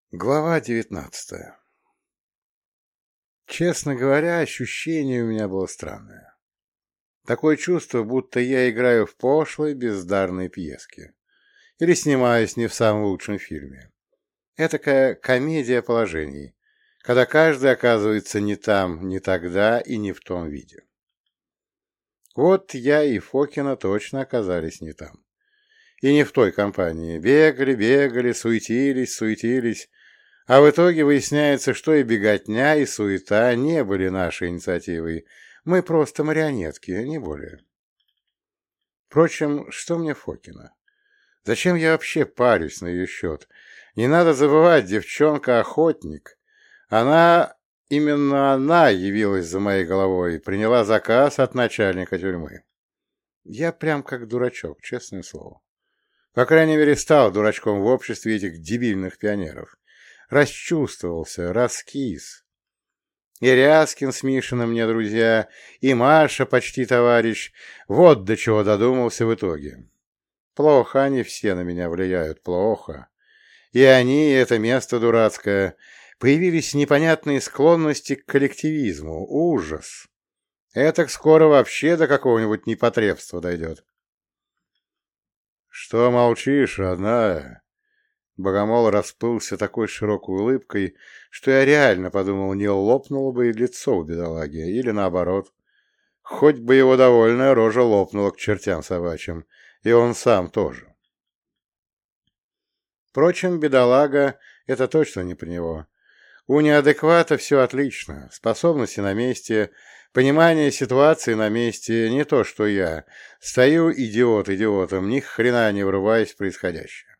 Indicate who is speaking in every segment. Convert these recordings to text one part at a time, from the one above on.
Speaker 1: Глава 19. Честно говоря, ощущение у меня было странное. Такое чувство, будто я играю в пошлой, бездарной пьеске. Или снимаюсь не в самом лучшем фильме. Этакая комедия положений, когда каждый оказывается не там, не тогда и не в том виде. Вот я и Фокина точно оказались не там. И не в той компании. Бегали, суетились. А в итоге выясняется, что и беготня, и суета не были нашей инициативой. Мы просто марионетки, не более. Впрочем, что мне Фокина? Зачем я вообще парюсь на ее счет? Не надо забывать, девчонка-охотник. Именно она явилась за моей головой и приняла заказ от начальника тюрьмы. Я прям как дурачок, честное слово. По крайней мере, стал дурачком в обществе этих дебильных пионеров. Расчувствовался, раскис. И Ряскин с Мишиным мне друзья, и Маша почти товарищ. Вот до чего додумался в итоге. Плохо они все на меня влияют, плохо. И они, и это место дурацкое. Появились непонятные склонности к коллективизму. Ужас. Этак скоро вообще до какого-нибудь непотребства дойдет. Что молчишь, родная? Богомол расплылся такой широкой улыбкой, что я реально подумал, не лопнуло бы и лицо у бедолаги, или наоборот. Хоть бы его довольная рожа лопнула к чертям собачьим, и он сам тоже. Впрочем, бедолага — это точно не про него. У неадеквата все отлично, способности на месте, понимание ситуации на месте, не то что я. Стою идиот идиотом, ни хрена не врываясь в происходящее.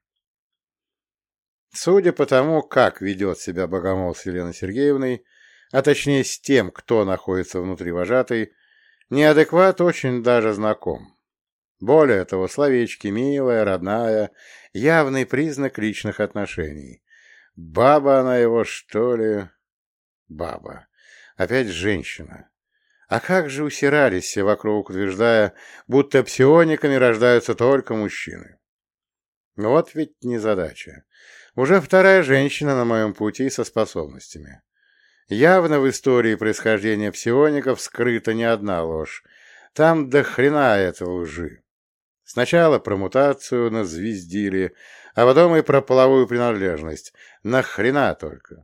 Speaker 1: Судя по тому, как ведет себя Богомол с Еленой Сергеевной, а точнее с тем, кто находится внутри вожатой, неадекват очень даже знаком. Более того, словечки «милая», «родная» — явный признак личных отношений. Баба она его, что ли? Баба. Опять женщина. А как же усирались все вокруг, утверждая, будто псиониками рождаются только мужчины. Вот ведь незадача. Уже вторая женщина на моем пути со способностями. Явно в истории происхождения псиоников скрыта не одна ложь. Там до хрена этого лжи. Сначала про мутацию назвездили, а потом и про половую принадлежность. Нахрена только.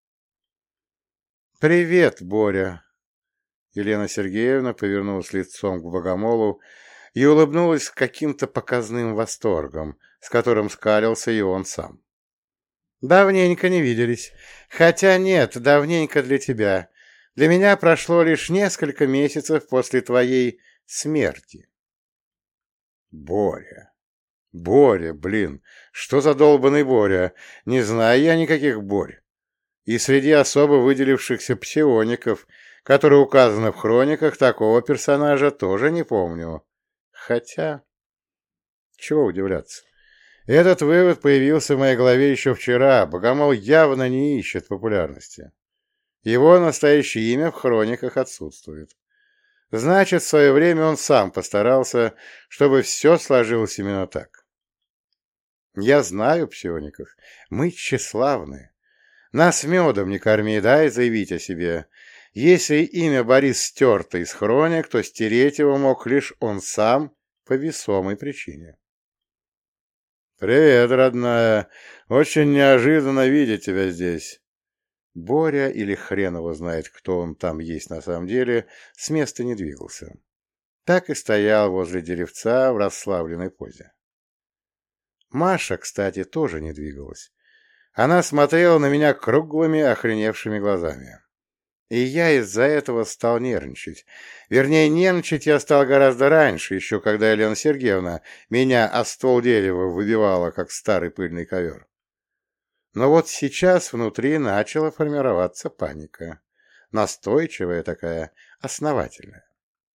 Speaker 1: «Привет, Боря!» Елена Сергеевна повернулась лицом к Богомолу и улыбнулась с каким-то показным восторгом, с которым скалился и он сам. «Давненько не виделись. Хотя нет, давненько для тебя. Для меня прошло лишь несколько месяцев после твоей смерти». «Боря! Боря, блин! Что за долбанный Боря? Не знаю я никаких Борь. И среди особо выделившихся псиоников, которые указаны в хрониках, такого персонажа тоже не помню. Хотя... Чего удивляться? Этот вывод появился в моей голове еще вчера. Богомол явно не ищет популярности. Его настоящее имя в хрониках отсутствует. Значит, в свое время он сам постарался, чтобы все сложилось именно так. Я знаю псиоников. Мы тщеславны. Нас медом не корми, дай заявить о себе. Если имя Борис стерто из хроник, то стереть его мог лишь он сам по весомой причине. «Привет, родная. Очень неожиданно видеть тебя здесь». Боря, или хрен его знает, кто он там есть на самом деле, с места не двигался. Так и стоял возле деревца в расслабленной позе. Маша, кстати, тоже не двигалась. Она смотрела на меня круглыми, охреневшими глазами. И я из-за этого стал нервничать. Вернее, нервничать я стал гораздо раньше, еще когда Елена Сергеевна меня о ствол дерева выбивала, как старый пыльный ковер. Но вот сейчас внутри начала формироваться паника. Настойчивая такая, основательная.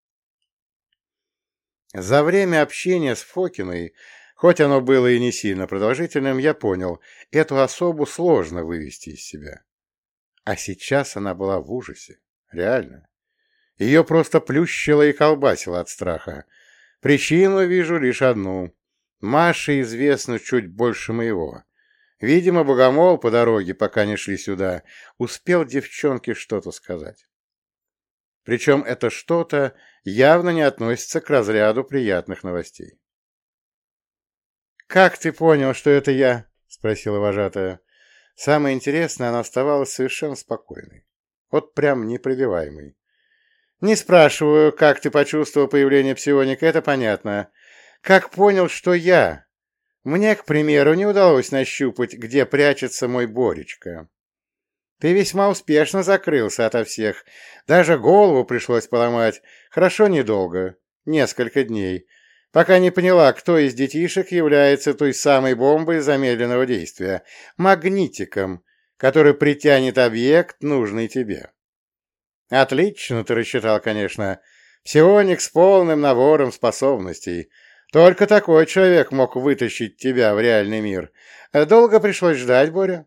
Speaker 1: За время общения с Фокиной, хоть оно было и не сильно продолжительным, я понял, эту особу сложно вывести из себя. А сейчас она была в ужасе. Реально. Ее просто плющило и колбасило от страха. Причину вижу лишь одну. Маше известно чуть больше моего. Видимо, Богомол по дороге, пока не шли сюда, успел девчонке что-то сказать. Причем это что-то явно не относится к разряду приятных новостей. «Как ты понял, что это я?» — спросила вожатая. Самое интересное, она оставалась совершенно спокойной. Вот прям непробиваемой. «Не спрашиваю, как ты почувствовал появление псионика, это понятно. Как понял, что я? Мне, к примеру, не удалось нащупать, где прячется мой Боречка. Ты весьма успешно закрылся ото всех. Даже голову пришлось поломать. Хорошо недолго. Несколько дней. Пока не поняла, кто из детишек является той самой бомбой замедленного действия. Магнитиком, который притянет объект, нужный тебе. Отлично ты рассчитал, конечно. Псионик с полным набором способностей. Только такой человек мог вытащить тебя в реальный мир. Долго пришлось ждать, Боря?»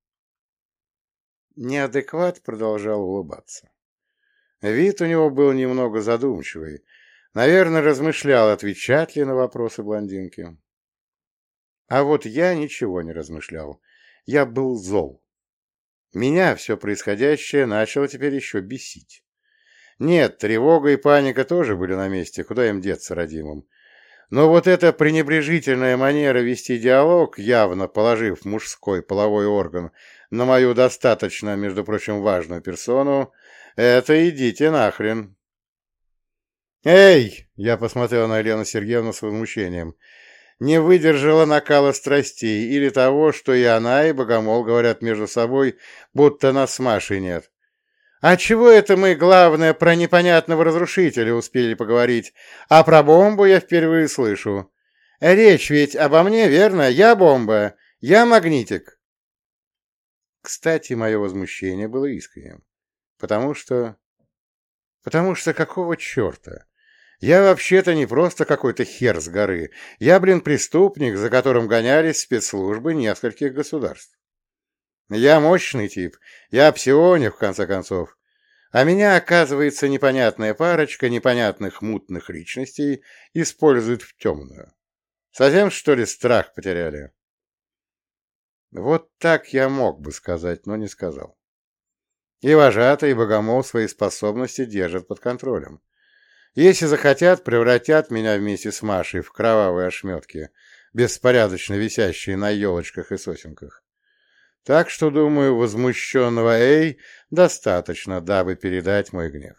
Speaker 1: Неадекват продолжал улыбаться. Вид у него был немного задумчивый. Наверное, размышлял, отвечать ли на вопросы блондинки. А вот я ничего не размышлял. Я был зол. Меня все происходящее начало теперь еще бесить. Нет, тревога и паника тоже были на месте, куда им деться родимым. Но вот эта пренебрежительная манера вести диалог, явно положив мужской половой орган на мою достаточно, между прочим, важную персону, это идите нахрен. «Эй!» — я посмотрел на Елену Сергеевну с возмущением. Не выдержала накала страстей или того, что и она, и Богомол говорят между собой, будто нас с Машей нет. А чего это мы, главное, про непонятного разрушителя успели поговорить, а про бомбу я впервые слышу? Речь ведь обо мне, верно? Я бомба, я магнитик. Кстати, мое возмущение было искренним. Потому что какого черта? Я вообще-то не просто какой-то хер с горы. Я, преступник, за которым гонялись спецслужбы нескольких государств. Я мощный тип, я псионик, в конце концов. А меня, оказывается, непонятная парочка непонятных мутных личностей использует в темную. Совсем, что ли, страх потеряли? Вот так я мог бы сказать, но не сказал. И вожатый, и Богомол свои способности держат под контролем. Если захотят, превратят меня вместе с Машей в кровавые ошметки, беспорядочно висящие на елочках и сосенках. Так что, думаю, возмущенного Эй достаточно, дабы передать мой гнев.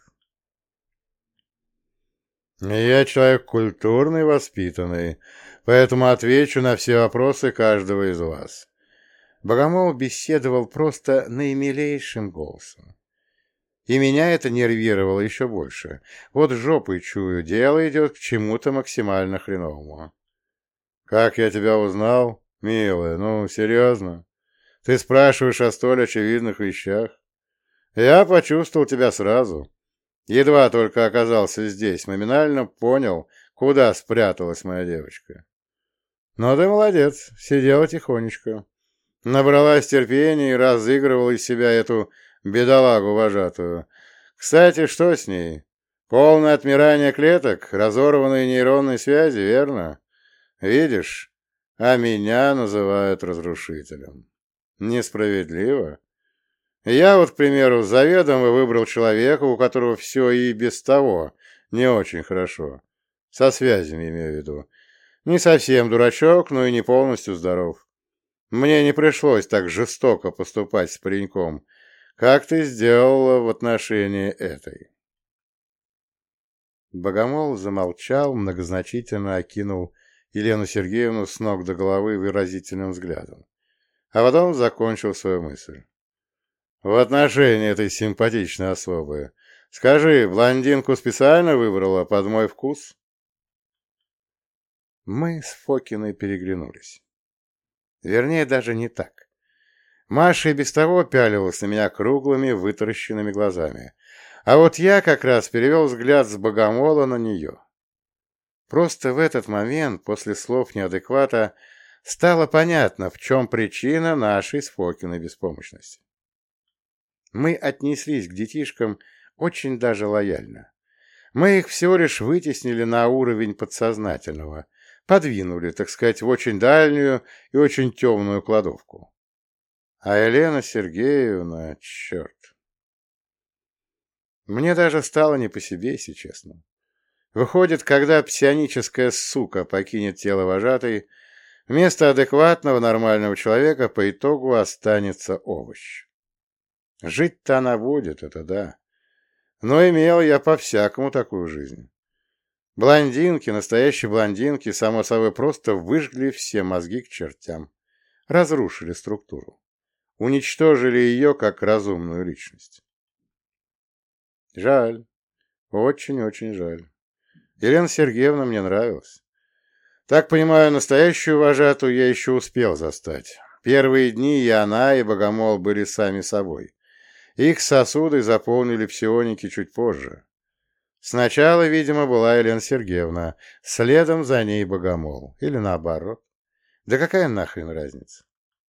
Speaker 1: Я человек культурный, воспитанный, поэтому отвечу на все вопросы каждого из вас. Богомол беседовал просто наимилейшим голосом. И меня это нервировало еще больше. Вот жопой чую, дело идет к чему-то максимально хреновому. Как я тебя узнал, милая, ну, серьезно? Ты спрашиваешь о столь очевидных вещах? Я почувствовал тебя сразу. Едва только оказался здесь, моментально понял, куда спряталась моя девочка. Но ты молодец, сидела тихонечко. Набралась терпения и разыгрывала из себя эту бедолагу вожатую. Кстати, что с ней? Полное отмирание клеток, разорванные нейронные связи, верно? Видишь? А меня называют разрушителем. Несправедливо. Я вот, к примеру, заведомо выбрал человека, у которого все и без того не очень хорошо. Со связями, имею в виду. Не совсем дурачок, но и не полностью здоров. Мне не пришлось так жестоко поступать с пареньком, как ты сделала в отношении этой. Богомол замолчал, многозначительно окинул Елену Сергеевну с ног до головы выразительным взглядом, а потом закончил свою мысль. В отношении этой симпатичной особы. Скажи, блондинку специально выбрала под мой вкус? Мы с Фокиной переглянулись. Вернее, даже не так. Маша и без того пялилась на меня круглыми, вытаращенными глазами. А вот я как раз перевел взгляд с Богомола на нее. Просто в этот момент, после слов неадеквата, стало понятно, в чем причина нашей с Фокиной беспомощности. Мы отнеслись к детишкам очень даже лояльно. Мы их всего лишь вытеснили на уровень подсознательного, подвинули, так сказать, в очень дальнюю и очень темную кладовку. А Елена Сергеевна, черт. Мне даже стало не по себе, если честно. Выходит, когда псионическая сука покинет тело вожатой, вместо адекватного нормального человека по итогу останется овощ. Жить-то она будет, это да. Но имел я по-всякому такую жизнь. Блондинки, настоящие блондинки, само собой, просто выжгли все мозги к чертям. Разрушили структуру. Уничтожили ее как разумную личность. Жаль. Очень-очень жаль. Елена Сергеевна мне нравилась. Так понимаю, настоящую вожатую я еще успел застать. Первые дни и она, и Богомол были сами собой. Их сосуды заполнили псионики чуть позже. Сначала, видимо, была Елена Сергеевна, следом за ней Богомол. Или наоборот. Да какая нахрен разница?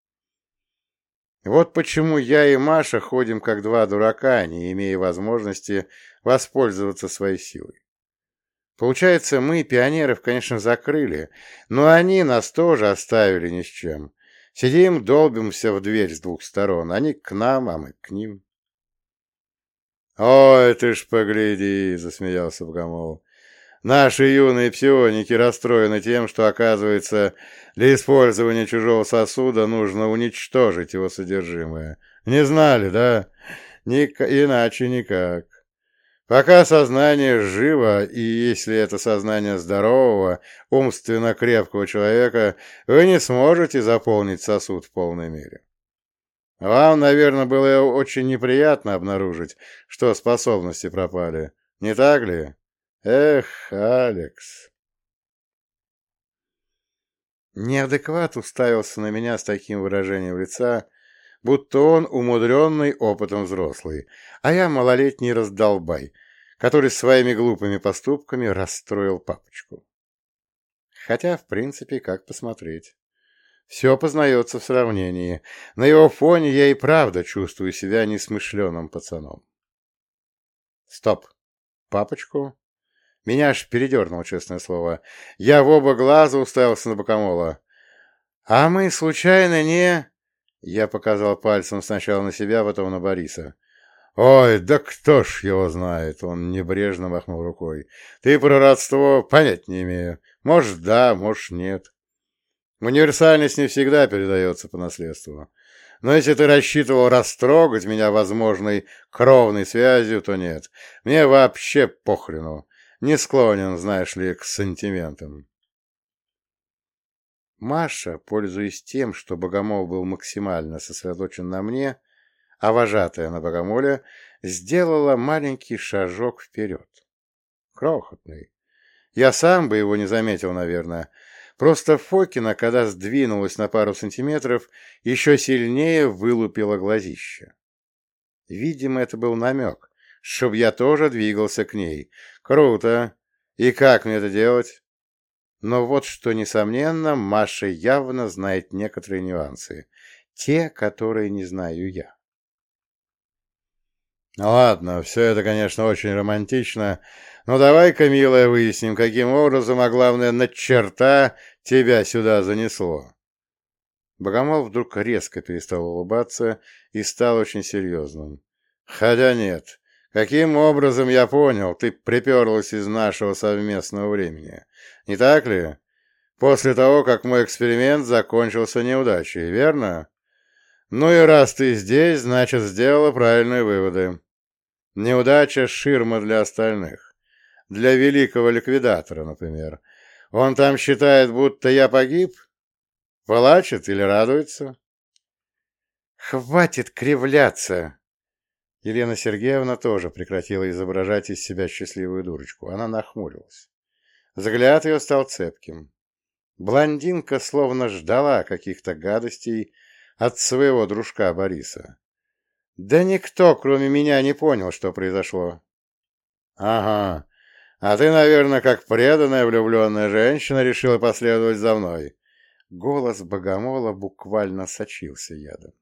Speaker 1: Вот почему я и Маша ходим как два дурака, не имея возможности воспользоваться своей силой. Получается, мы пионеров, конечно, закрыли, но они нас тоже оставили ни с чем. Сидим, долбимся в дверь с двух сторон. Они к нам, а мы к ним. «Ой, ты ж погляди!» — засмеялся Богомол. «Наши юные псионики расстроены тем, что, оказывается, для использования чужого сосуда нужно уничтожить его содержимое. Не знали, да? Иначе никак. Пока сознание живо, и если это сознание здорового, умственно крепкого человека, вы не сможете заполнить сосуд в полной мере. Вам, наверное, было очень неприятно обнаружить, что способности пропали. Не так ли? Эх, Алекс. Неадекват уставился на меня с таким выражением лица, будто он умудренный опытом взрослый, а я малолетний раздолбай, который своими глупыми поступками расстроил папочку. Хотя, в принципе, как посмотреть. Все познается в сравнении. На его фоне я и правда чувствую себя несмышленым пацаном. Стоп. Папочку? Меня аж передернуло, честное слово. Я в оба глаза уставился на Богомола. А мы, случайно, не... Я показал пальцем сначала на себя, потом на Бориса. «Ой, да кто ж его знает!» Он небрежно махнул рукой. «Ты про родство понять не имею. Может, да, может, нет. Универсальность не всегда передается по наследству. Но если ты рассчитывал растрогать меня возможной кровной связью, то нет. Мне вообще похрену. Не склонен, знаешь ли, к сантиментам». Маша, пользуясь тем, что Богомол был максимально сосредоточен на мне, а вожатая на Богомоле, сделала маленький шажок вперед. Крохотный. Я сам бы его не заметил, наверное. Просто Фокина, когда сдвинулась на пару сантиметров, еще сильнее вылупила глазище. Видимо, это был намек, чтоб я тоже двигался к ней. Круто. И как мне это делать? Но вот что, несомненно, Маша явно знает некоторые нюансы. Те, которые не знаю я. Ладно, все это, конечно, очень романтично, но давай-ка, милая, выясним, каким образом, а главное, на черта тебя сюда занесло. Богомол вдруг резко перестал улыбаться и стал очень серьезным. Хотя нет, каким образом, я понял, ты приперлась из нашего совместного времени, не так ли? После того, как мой эксперимент закончился неудачей, верно? Ну и раз ты здесь, значит, сделала правильные выводы. Неудача — ширма для остальных. Для великого ликвидатора, например. Он там считает, будто я погиб? Плачет или радуется? Хватит кривляться! Елена Сергеевна тоже прекратила изображать из себя счастливую дурочку. Она нахмурилась. Взгляд ее стал цепким. Блондинка словно ждала каких-то гадостей от своего дружка Бориса. Да никто, кроме меня, не понял, что произошло. Ага, а ты, наверное, как преданная влюбленная женщина решила последовать за мной. Голос Богомола буквально сочился ядом.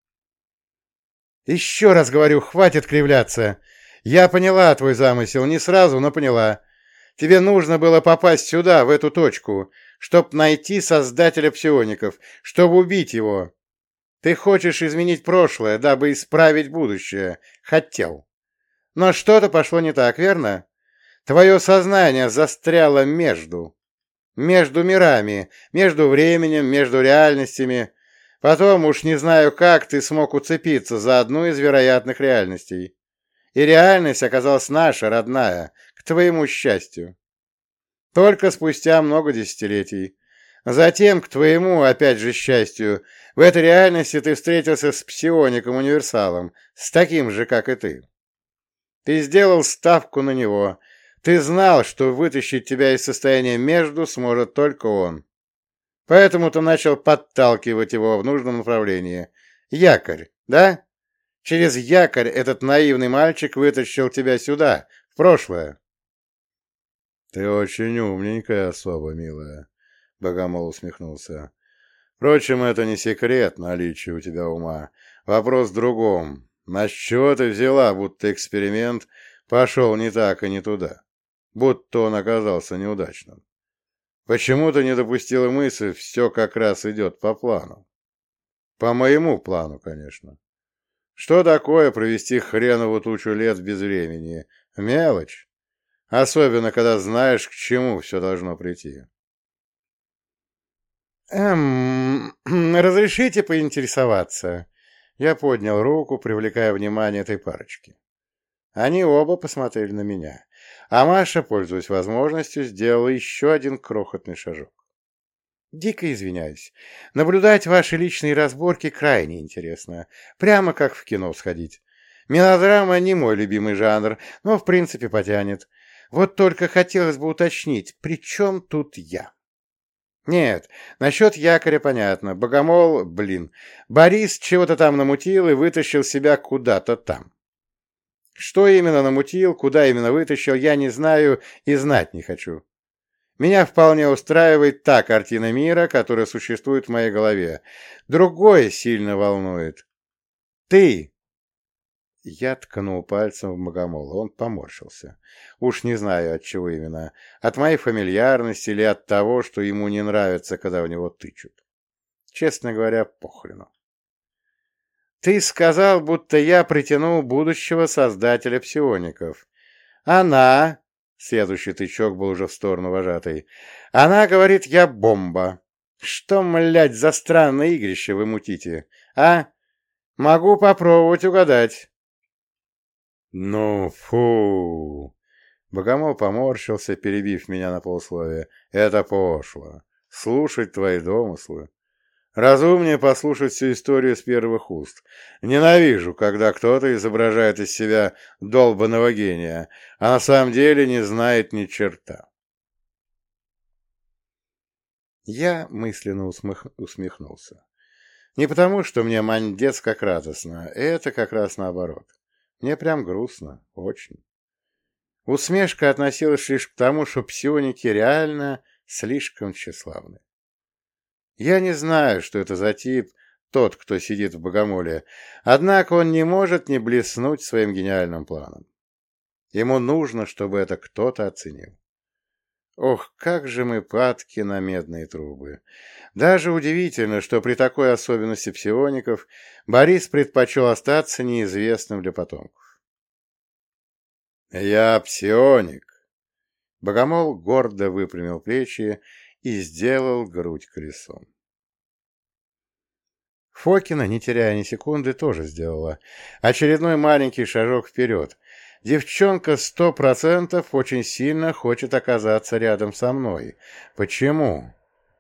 Speaker 1: Еще раз говорю, хватит кривляться. Я поняла твой замысел, не сразу, но поняла. Тебе нужно было попасть сюда, в эту точку, чтоб найти создателя псиоников, чтобы убить его. Ты хочешь изменить прошлое, дабы исправить будущее. Хотел. Но что-то пошло не так, верно? Твое сознание застряло между мирами, между временем, между реальностями. Потом, уж не знаю как, ты смог уцепиться за одну из вероятных реальностей. И реальность оказалась наша, родная, к твоему счастью. Только спустя много десятилетий. Затем, к твоему, опять же, счастью, в этой реальности ты встретился с псиоником-универсалом, с таким же, как и ты. Ты сделал ставку на него. Ты знал, что вытащить тебя из состояния между сможет только он. Поэтому ты начал подталкивать его в нужном направлении. Якорь, да? Через якорь этот наивный мальчик вытащил тебя сюда, в прошлое. Ты очень умненькая особа, милая, Богомол усмехнулся. Впрочем, это не секрет наличия у тебя ума. Вопрос в другом. На что ты взяла, будто эксперимент пошел не так и не туда? Будто он оказался неудачным. Почему ты не допустила мысль, все как раз идет по плану? По моему плану, конечно. Что такое провести хренову тучу лет без времени? Мелочь. Особенно, когда знаешь, к чему все должно прийти. Разрешите поинтересоваться?» Я поднял руку, привлекая внимание этой парочки. Они оба посмотрели на меня, а Маша, пользуясь возможностью, сделала еще один крохотный шажок. «Дико извиняюсь. Наблюдать ваши личные разборки крайне интересно. Прямо как в кино сходить. Мелодрама не мой любимый жанр, но в принципе потянет. Вот только хотелось бы уточнить, при чем тут я?» Нет, насчет якоря понятно. Богомол, Борис чего-то там намутил и вытащил себя куда-то там. Что именно намутил, куда именно вытащил, я не знаю и знать не хочу. Меня вполне устраивает та картина мира, которая существует в моей голове. Другое сильно волнует. Ты! Я ткнул пальцем в Богомола. Он поморщился. Уж не знаю, от чего именно. От моей фамильярности или от того, что ему не нравится, когда в него тычут. Честно говоря, похрену. Ты сказал, будто я притянул будущего создателя псиоников. Она... Следующий тычок был уже в сторону вожатой. Она говорит, я бомба. Что, млядь, за странное игрище вы мутите? А? Могу попробовать угадать. «Ну, фу!» Богомол поморщился, перебив меня на полусловие. «Это пошло. Слушать твои домыслы. Разумнее послушать всю историю с первых уст. Ненавижу, когда кто-то изображает из себя долбаного гения, а на самом деле не знает ни черта». Я мысленно усмехнулся. Не потому, что мне мандец как радостно, это как раз наоборот. Мне прям грустно, очень. Усмешка относилась лишь к тому, что псионики реально слишком тщеславны. Я не знаю, что это за тип, тот, кто сидит в Богомоле, однако он не может не блеснуть своим гениальным планом. Ему нужно, чтобы это кто-то оценил. Ох, как же мы падки на медные трубы. Даже удивительно, что при такой особенности псиоников Борис предпочел остаться неизвестным для потомков. «Я псионик!» Богомол гордо выпрямил плечи и сделал грудь колесом. Фокина, не теряя ни секунды, тоже сделала. Очередной маленький шажок вперед. Девчонка 100% очень сильно хочет оказаться рядом со мной. Почему?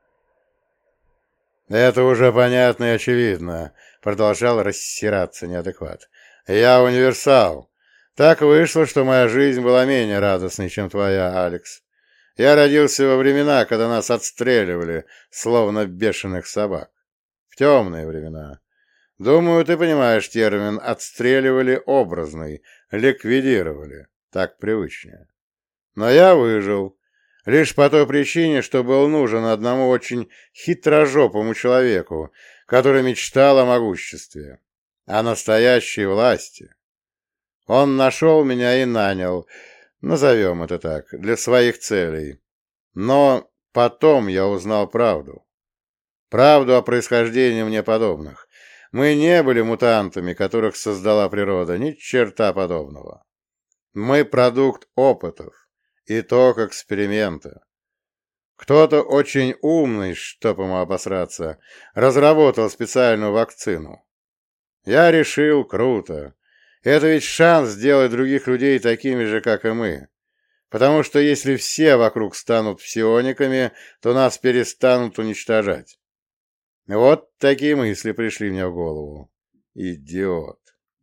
Speaker 1: «Это уже понятно и очевидно», — продолжал рассираться неадекват. «Я универсал. Так вышло, что моя жизнь была менее радостной, чем твоя, Алекс. Я родился во времена, когда нас отстреливали, словно бешеных собак. В темные времена. Думаю, ты понимаешь термин «отстреливали» образный, ликвидировали. Так привычнее. Но я выжил. Лишь по той причине, что был нужен одному очень хитрожопому человеку, который мечтал о могуществе, о настоящей власти. Он нашел меня и нанял, назовем это так, для своих целей. Но потом я узнал правду. Правду о происхождении мне подобных. Мы не были мутантами, которых создала природа, ни черта подобного. Мы продукт опытов, итог эксперимента. Кто-то очень умный, чтоб ему обосраться, разработал специальную вакцину. Я решил, круто. Это ведь шанс сделать других людей такими же, как и мы. Потому что если все вокруг станут псиониками, то нас перестанут уничтожать. Вот такие мысли пришли мне в голову. Идиот.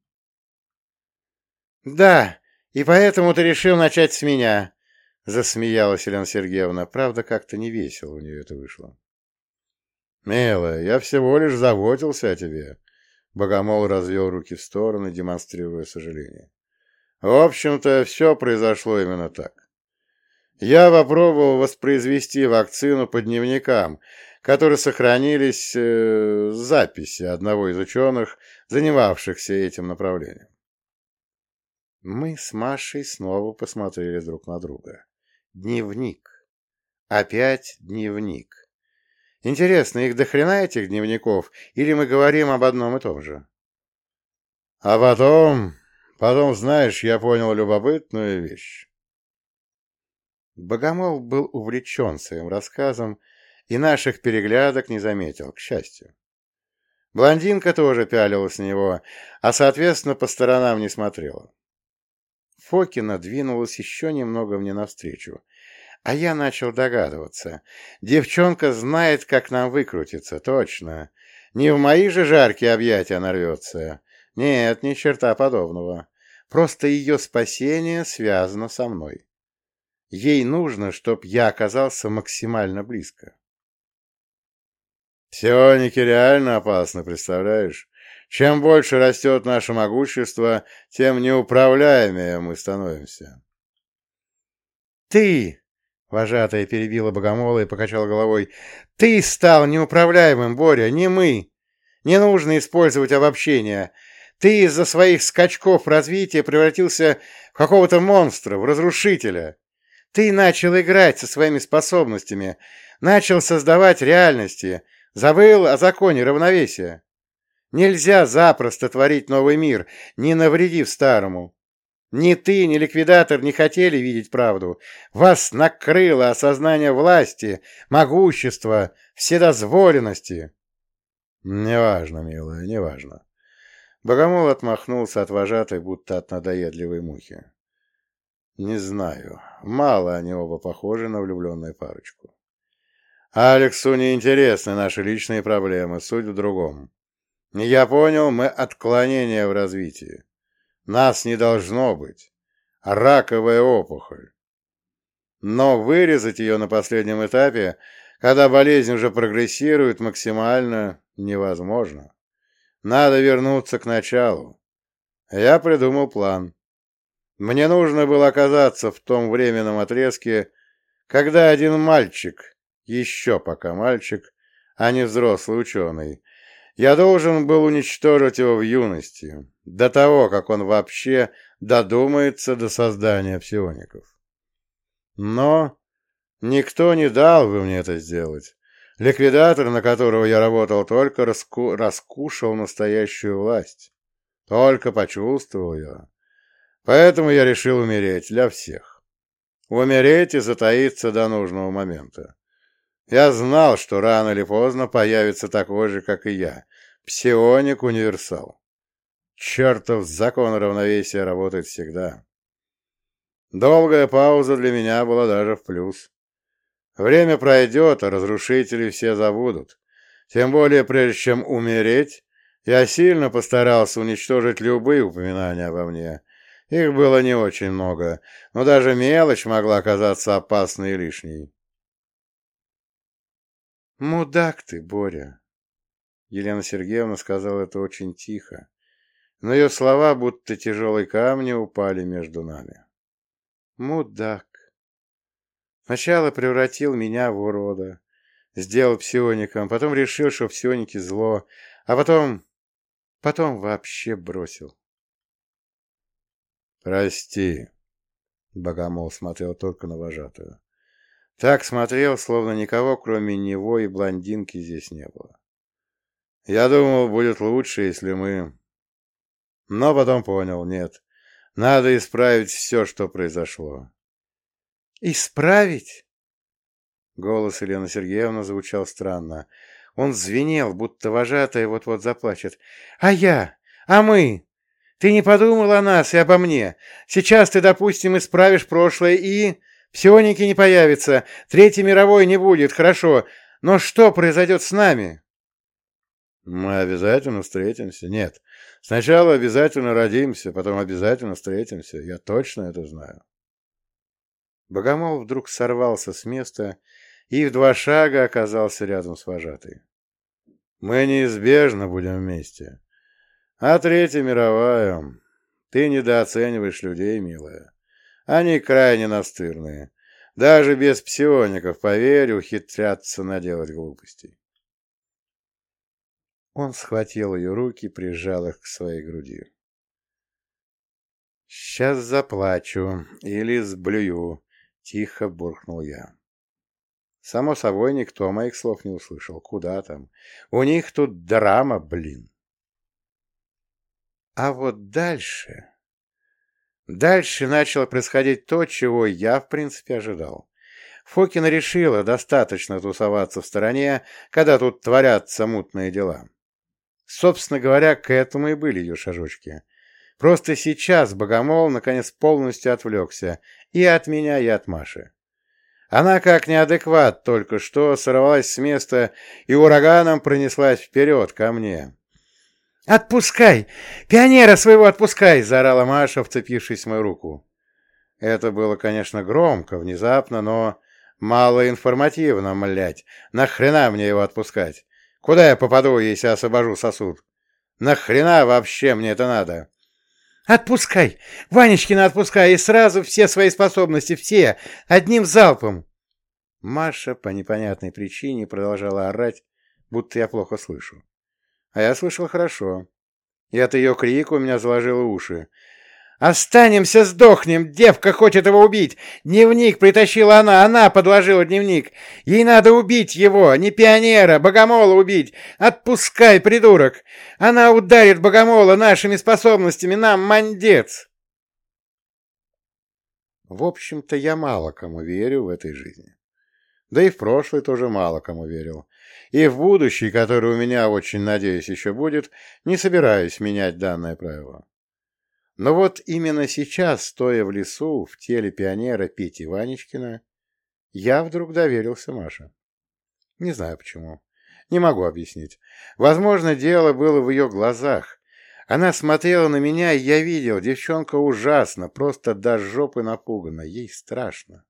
Speaker 1: «Да, и поэтому ты решил начать с меня», — засмеялась Елена Сергеевна. Правда, как-то не весело у нее это вышло. «Милая, я всего лишь заботился о тебе», — Богомол развел руки в стороны, демонстрируя сожаление. «В общем-то, все произошло именно так. Я попробовал воспроизвести вакцину по дневникам, которые сохранились записи одного из ученых, занимавшихся этим направлением. Мы с Машей снова посмотрели друг на друга. Дневник. Опять дневник. Интересно, их дохрена этих дневников, или мы говорим об одном и том же? А потом, знаешь, я понял любопытную вещь. Богомол был увлечен своим рассказом и наших переглядок не заметил, к счастью. Блондинка тоже пялилась на него, а, соответственно, по сторонам не смотрела. Фокина двинулась еще немного мне навстречу, а я начал догадываться. Девчонка знает, как нам выкрутиться, точно. Не в мои же жаркие объятия нарвется. Нет, ни черта подобного. Просто ее спасение связано со мной. Ей нужно, чтоб я оказался максимально близко. Псионики реально опасны, представляешь? Чем больше растет наше могущество, тем неуправляемее мы становимся. «Ты!» — вожатая перебила Богомола и покачала головой. «Ты стал неуправляемым, Боря, не мы! Не нужно использовать обобщения. Ты из-за своих скачков развития превратился в какого-то монстра, в разрушителя. Ты начал играть со своими способностями, начал создавать реальности, забыл о законе равновесия. Нельзя запросто творить новый мир, не навредив старому. Ни ты, ни ликвидатор не хотели видеть правду. Вас накрыло осознание власти, могущества, вседозволенности. Неважно, милая, неважно. Богомол отмахнулся от вожатой, будто от надоедливой мухи. Не знаю, мало они оба похожи на влюбленную парочку. Алексу не интересны наши личные проблемы, суть в другом. Я понял, мы отклонения в развитии. Нас не должно быть. Раковая опухоль. Но вырезать ее на последнем этапе, когда болезнь уже прогрессирует максимально, невозможно. Надо вернуться к началу. Я придумал план. Мне нужно было оказаться в том временном отрезке, когда один мальчик, еще пока мальчик, а не взрослый ученый, я должен был уничтожить его в юности, до того, как он вообще додумается до создания псиоников. Но никто не дал бы мне это сделать. Ликвидатор, на которого я работал, только раскушал настоящую власть. Только почувствовал ее. Поэтому я решил умереть для всех. Умереть и затаиться до нужного момента. Я знал, что рано или поздно появится такой же, как и я, псионик-универсал. Чертов закон равновесия работает всегда. Долгая пауза для меня была даже в плюс. Время пройдет, а разрушители все забудут. Тем более, прежде чем умереть, я сильно постарался уничтожить любые упоминания обо мне. Их было не очень много, но даже мелочь могла оказаться опасной и лишней. «Мудак ты, Боря!» Елена Сергеевна сказала это очень тихо, но ее слова, будто тяжелые камни, упали между нами. «Мудак! Сначала превратил меня в урода, сделал псиоником, потом решил, что псионики зло, а потом вообще бросил». «Прости», — Богомол смотрел только на вожатую. Так смотрел, словно никого, кроме него и блондинки, здесь не было. Я думал, будет лучше, если мы... Но потом понял, нет. Надо исправить все, что произошло. «Исправить?» Голос Елены Сергеевны звучал странно. Он звенел, будто вожатая вот-вот заплачет. «А я? А мы? Ты не подумал о нас и обо мне? Сейчас ты, допустим, исправишь прошлое и... Псионики не появится, Третьей мировой не будет, хорошо. Но что произойдет с нами?» «Мы обязательно встретимся. Нет, сначала обязательно родимся, потом обязательно встретимся. Я точно это знаю». Богомол вдруг сорвался с места и в 2 шага оказался рядом с вожатой. «Мы неизбежно будем вместе. А Третья мировая... Ты недооцениваешь людей, милая. Они крайне настырные. Даже без псиоников, поверь, ухитрятся наделать глупостей». Он схватил ее руки, прижал их к своей груди. «Сейчас заплачу или сблюю», — тихо буркнул я. Само собой, никто моих слов не услышал. Куда там? У них тут драма, блин. А вот дальше... Дальше начало происходить то, чего я, в принципе, ожидал. Фокина решила достаточно тусоваться в стороне, когда тут творятся мутные дела. Собственно говоря, к этому и были ее шажочки. Просто сейчас Богомол наконец полностью отвлекся и от меня, и от Маши. Она, как неадекват, только что сорвалась с места и ураганом пронеслась вперед ко мне. «Отпускай! Пионера своего отпускай!» — заорала Маша, вцепившись в мою руку. Это было, конечно, громко, внезапно, но малоинформативно, млять. Нахрена мне его отпускать? Куда я попаду, если освобожу сосуд? Нахрена вообще мне это надо? «Отпускай! Ванечкина отпускай! И сразу все свои способности, все! Одним залпом!» Маша по непонятной причине продолжала орать, будто я плохо слышу. А я слышал хорошо. И от ее крика у меня заложило уши. «Останемся, сдохнем! Девка хочет его убить! Дневник притащила она подложила дневник! Ей надо убить его, не пионера, Богомола убить! Отпускай, придурок! Она ударит Богомола нашими способностями, нам мандец!» В общем-то, я мало кому верю в этой жизни. Да и в прошлый тоже мало кому верил. И в будущий, который у меня, очень надеюсь, еще будет, не собираюсь менять данное правило. Но вот именно сейчас, стоя в лесу, в теле пионера Пети Ванечкина, я вдруг доверился Маше. Не знаю почему. Не могу объяснить. Возможно, дело было в ее глазах. Она смотрела на меня, и я видел, девчонка ужасно, просто до жопы напугана, ей страшно.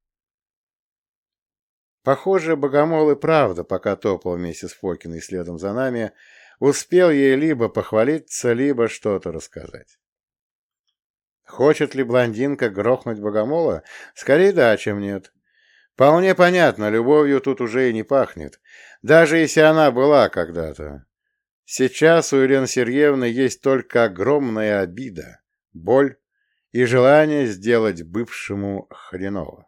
Speaker 1: Похоже, Богомол и правда, пока топал вместе с Фокиной следом за нами, успел ей либо похвалиться, либо что-то рассказать. Хочет ли блондинка грохнуть Богомола? Скорее да, чем нет. Вполне понятно, любовью тут уже и не пахнет, даже если она была когда-то. Сейчас у Елены Сергеевны есть только огромная обида, боль и желание сделать бывшему хреново.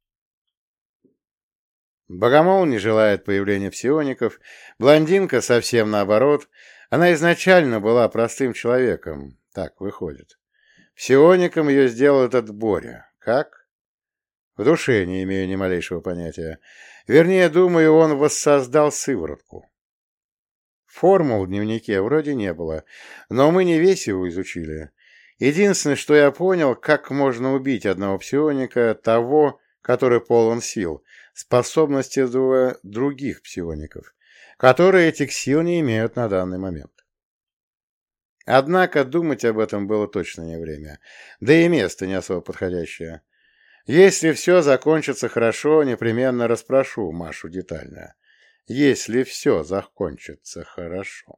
Speaker 1: Богомол не желает появления псиоников, блондинка совсем наоборот, она изначально была простым человеком, так выходит. Псиоником ее сделал этот Боря. Как? В душе не имею ни малейшего понятия. Вернее, думаю, он воссоздал сыворотку. Формул в дневнике вроде не было, но мы не весь его изучили. Единственное, что я понял, как можно убить одного псионика, того, который полон сил, способности других псиоников, которые этих сил не имеют на данный момент. Однако думать об этом было точно не время, да и место не особо подходящее. Если все закончится хорошо, непременно расспрошу Машу детально. Если все закончится хорошо.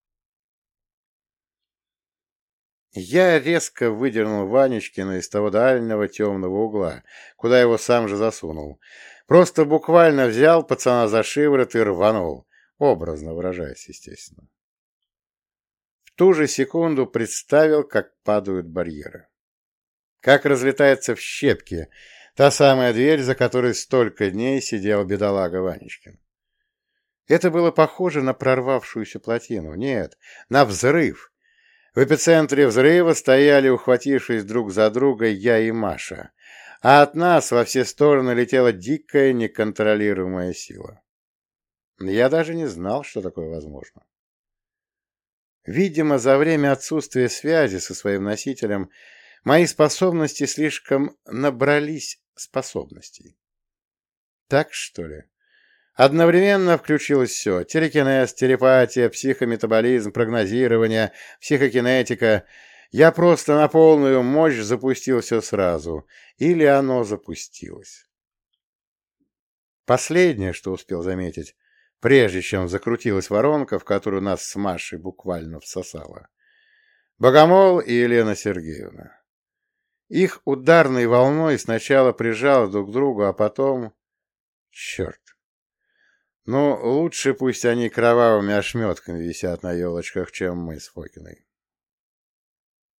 Speaker 1: Я резко выдернул Ванечкина из того дальнего темного угла, куда его сам же засунул. Просто буквально взял пацана за шиворот и рванул, образно выражаясь, естественно. В ту же секунду представил, как падают барьеры. Как разлетаются в щепки Та самая дверь, за которой столько дней сидел бедолага Ванечкин. Это было похоже на прорвавшуюся плотину. Нет, на взрыв. В эпицентре взрыва стояли, ухватившись друг за друга, я и Маша. А от нас во все стороны летела дикая, неконтролируемая сила. Я даже не знал, что такое возможно. Видимо, за время отсутствия связи со своим носителем мои способности слишком набрались способностей. Так, что ли? Одновременно включилось все. Телекинез, телепатия, психометаболизм, прогнозирование, психокинетика. Я просто на полную мощь запустил все сразу. Или оно запустилось. Последнее, что успел заметить, прежде чем закрутилась воронка, в которую нас с Машей буквально всосало. Богомол и Елена Сергеевна. Их ударной волной сначала прижало друг к другу, а потом... Черт! Ну, лучше пусть они кровавыми ошметками висят на елочках, чем мы с Фокиной.